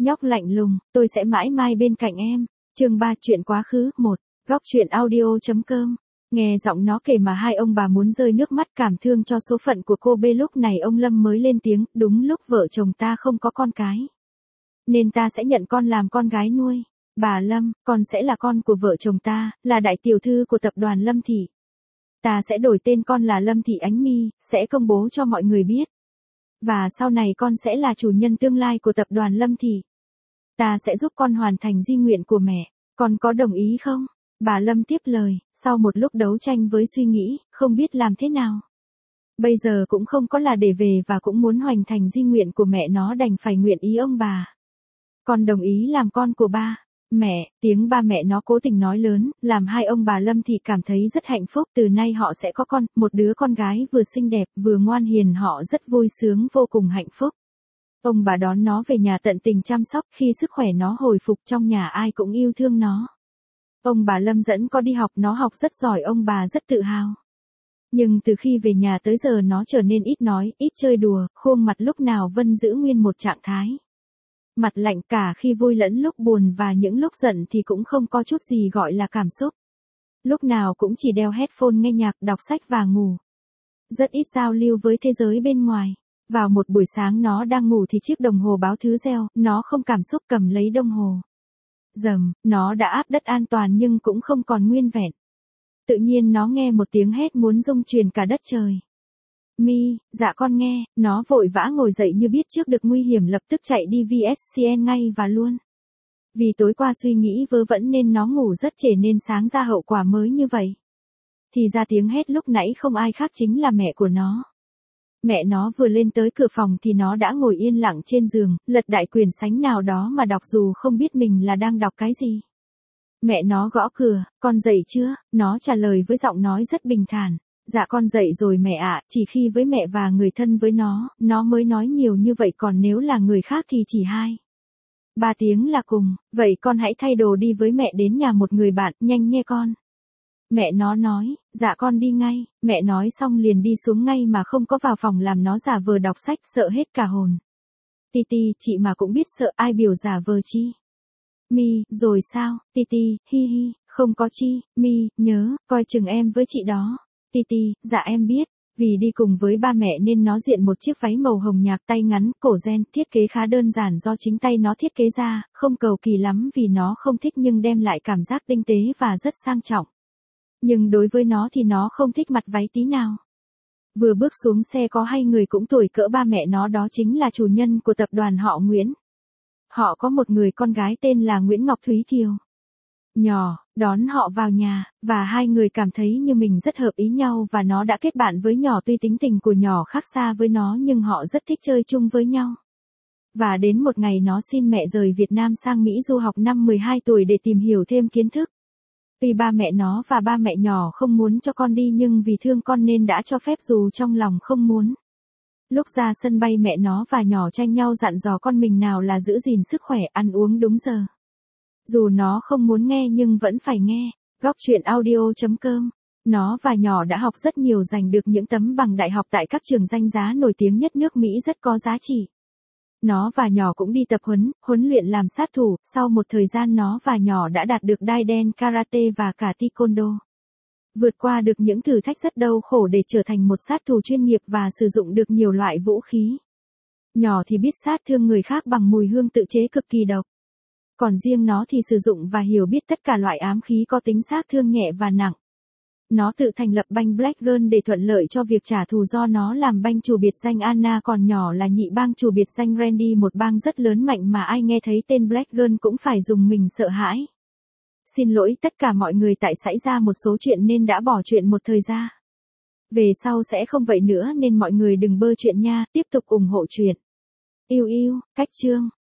Nhóc lạnh lùng, tôi sẽ mãi mãi bên cạnh em. Chương 3 chuyện quá khứ 1. Góc chuyện audio.com. Nghe giọng nó kể mà hai ông bà muốn rơi nước mắt cảm thương cho số phận của cô bê. Lúc này ông Lâm mới lên tiếng, đúng lúc vợ chồng ta không có con cái, nên ta sẽ nhận con làm con gái nuôi. Bà Lâm, con sẽ là con của vợ chồng ta, là đại tiểu thư của tập đoàn Lâm Thị. Ta sẽ đổi tên con là Lâm Thị Ánh My, sẽ công bố cho mọi người biết. Và sau này con sẽ là chủ nhân tương lai của tập đoàn Lâm Thị. Ta sẽ giúp con hoàn thành di nguyện của mẹ, con có đồng ý không? Bà Lâm tiếp lời, sau một lúc đấu tranh với suy nghĩ, không biết làm thế nào. Bây giờ cũng không có là để về và cũng muốn hoàn thành di nguyện của mẹ, nó đành phải nguyện ý ông bà. Con đồng ý làm con của ba. Mẹ, tiếng ba mẹ nó cố tình nói lớn, làm hai ông bà Lâm Thị cảm thấy rất hạnh phúc. Từ nay họ sẽ có con, một đứa con gái vừa xinh đẹp, vừa ngoan hiền, họ rất vui sướng, vô cùng hạnh phúc. Ông bà đón nó về nhà tận tình chăm sóc, khi sức khỏe nó hồi phục trong nhà ai cũng yêu thương nó. Ông bà Lâm dẫn có đi học, nó học rất giỏi, ông bà rất tự hào. Nhưng từ khi về nhà tới giờ nó trở nên ít nói, ít chơi đùa, khuôn mặt lúc nào vẫn giữ nguyên một trạng thái. Mặt lạnh cả khi vui lẫn lúc buồn, và những lúc giận thì cũng không có chút gì gọi là cảm xúc. Lúc nào cũng chỉ đeo headphone nghe nhạc, đọc sách và ngủ. Rất ít giao lưu với thế giới bên ngoài. Vào một buổi sáng nó đang ngủ thì chiếc đồng hồ báo thứ reo, nó không cảm xúc cầm lấy đồng hồ. Rầm, nó đã áp đất an toàn nhưng cũng không còn nguyên vẹn. Tự nhiên nó nghe một tiếng hét muốn rung chuyển cả đất trời. Mi, dạ con nghe. Nó vội vã ngồi dậy như biết trước được nguy hiểm, lập tức chạy đi VSCN ngay và luôn. Vì tối qua suy nghĩ vớ vẩn nên nó ngủ rất trễ, nên sáng ra hậu quả mới như vậy. Thì ra tiếng hét lúc nãy không ai khác chính là mẹ của nó. Mẹ nó vừa lên tới cửa phòng thì nó đã ngồi yên lặng trên giường, lật đại quyển sách nào đó mà đọc, dù không biết mình là đang đọc cái gì. Mẹ nó gõ cửa, con dậy chưa? Nó trả lời với giọng nói rất bình thản. Dạ con dậy rồi mẹ ạ. Chỉ khi với mẹ và người thân với nó mới nói nhiều như vậy, còn nếu là người khác thì chỉ 2-3 tiếng là cùng. Vậy con hãy thay đồ đi với mẹ đến nhà một người bạn, nhanh nghe con. Mẹ nó nói, dạ con đi ngay. Mẹ nói xong liền đi xuống ngay mà không có vào phòng, làm nó giả vờ đọc sách, sợ hết cả hồn. Titi, chị mà cũng biết sợ, ai biểu giả vờ chi? Mi, rồi sao? Titi, hi hi, không có chi. Mi, nhớ, coi chừng em với chị đó. Titi, dạ em biết. Vì đi cùng với ba mẹ nên nó diện một chiếc váy màu hồng nhạt, tay ngắn, cổ ren, thiết kế khá đơn giản do chính tay nó thiết kế ra, không cầu kỳ lắm vì nó không thích nhưng đem lại cảm giác tinh tế và rất sang trọng. Nhưng đối với nó thì nó không thích mặt váy tí nào. Vừa bước xuống xe có hai người cũng tuổi cỡ ba mẹ nó, đó chính là chủ nhân của tập đoàn họ Nguyễn. Họ có một người con gái tên là Nguyễn Ngọc Thúy Kiều. Nhỏ, đón họ vào nhà, và hai người cảm thấy như mình rất hợp ý nhau và nó đã kết bạn với nhỏ. Tuy tính tình của nhỏ khác xa với nó nhưng họ rất thích chơi chung với nhau. Và đến một ngày nó xin mẹ rời Việt Nam sang Mỹ du học năm 12 tuổi để tìm hiểu thêm kiến thức. Tuy ba mẹ nó và ba mẹ nhỏ không muốn cho con đi nhưng vì thương con nên đã cho phép dù trong lòng không muốn. Lúc ra sân bay mẹ nó và nhỏ tranh nhau dặn dò con mình nào là giữ gìn sức khỏe, ăn uống đúng giờ. Dù nó không muốn nghe nhưng vẫn phải nghe. Góc chuyện audio.com. Nó và nhỏ đã học rất nhiều, giành được những tấm bằng đại học tại các trường danh giá nổi tiếng nhất nước Mỹ rất có giá trị. Nó và nhỏ cũng đi tập huấn luyện làm sát thủ, sau một thời gian nó và nhỏ đã đạt được đai đen karate và cả taekwondo. Vượt qua được những thử thách rất đau khổ để trở thành một sát thủ chuyên nghiệp và sử dụng được nhiều loại vũ khí. Nhỏ thì biết sát thương người khác bằng mùi hương tự chế cực kỳ độc. Còn riêng nó thì sử dụng và hiểu biết tất cả loại ám khí có tính sát thương nhẹ và nặng. Nó tự thành lập bang Black Girl để thuận lợi cho việc trả thù, do nó làm bang chủ biệt danh Anna, còn nhỏ là nhị bang chủ biệt danh Randy, một bang rất lớn mạnh mà ai nghe thấy tên Black Girl cũng phải dùng mình sợ hãi. Xin lỗi tất cả mọi người, tại xảy ra một số chuyện nên đã bỏ chuyện một thời gian. Về sau sẽ không vậy nữa nên mọi người đừng bơ chuyện nha, tiếp tục ủng hộ chuyện. Yêu yêu, cách chương.